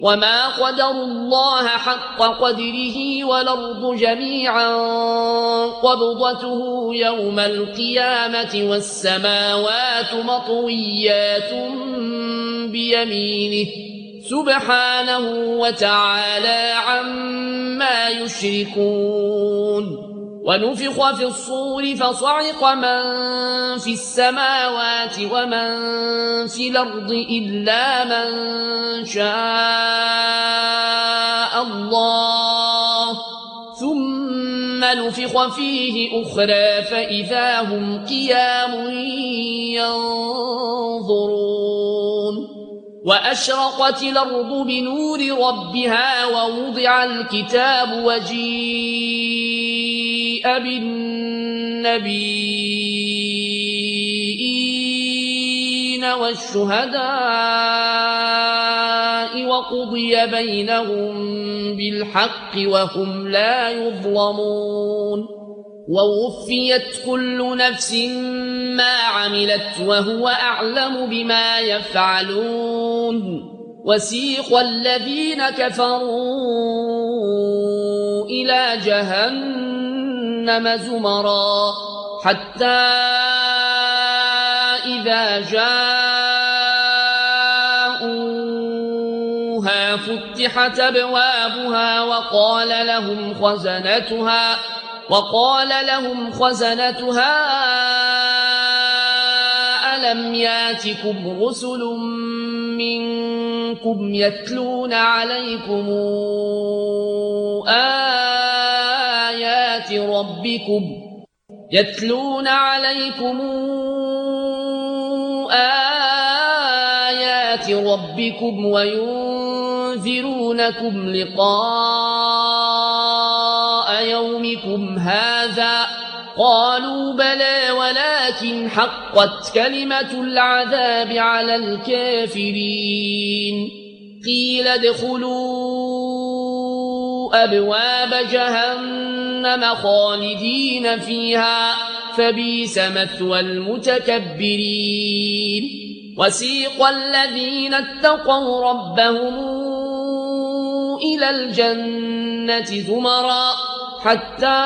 وما قدروا الله حق قدره والأرض جميعا قبضته يوم القيامة والسماوات مطويات بيمينه سبحانه وتعالى عما يشركون ونفخ في الصور فصعق من في السماوات ومن في الأرض إلا من شاء الله ثم نفخ فيه أخرى فإذا هم قيام ينظرون وأشرقت الأرض بنور ربها ووضع الكتاب وجيء بالنبيين والشهداء وقضي بينهم بالحق وهم لا يظلمون ووفيت كل نفس ما عملت وهو أعلم بما يفعلون وسيق الذين كفروا إلى جهنم زمرا حتى إذا جاءوها فتحت أبوابها وقال لهم خزنتها ألم ياتكم رسل منكم يتلون عليكم آيات ربكم وينذرونكم لقاء يومكم هذا قالوا بلى ولكن حقت كلمة العذاب على الكافرين قيل ادخلوا أبواب جهنم خالدين فيها فبئس مثوى المتكبرين وسيق الذين اتقوا ربهم إلى الجنة زمرا حتى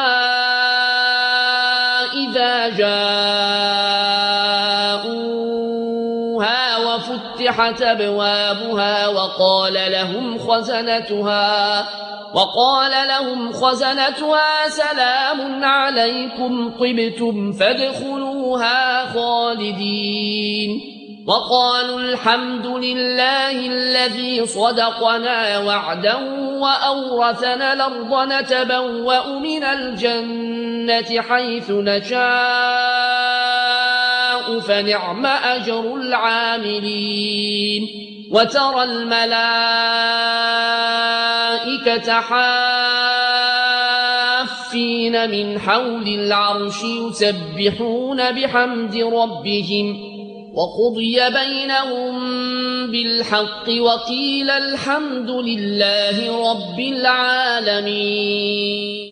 إذا جاءوها وفتحت أبوابها وقال لهم خزنتها سلام عليكم طبتم فادخلوها خالدين وقالوا الحمد لله الذي صدقنا وعده وأورثنا الأرض نتبوأ من الجنة حيث نشاء فنعم أجر العاملين وترى الملائكة حافين من حول العرش يسبحون بحمد ربهم وقضي بينهم بالحق وقيل الحمد لله رب العالمين.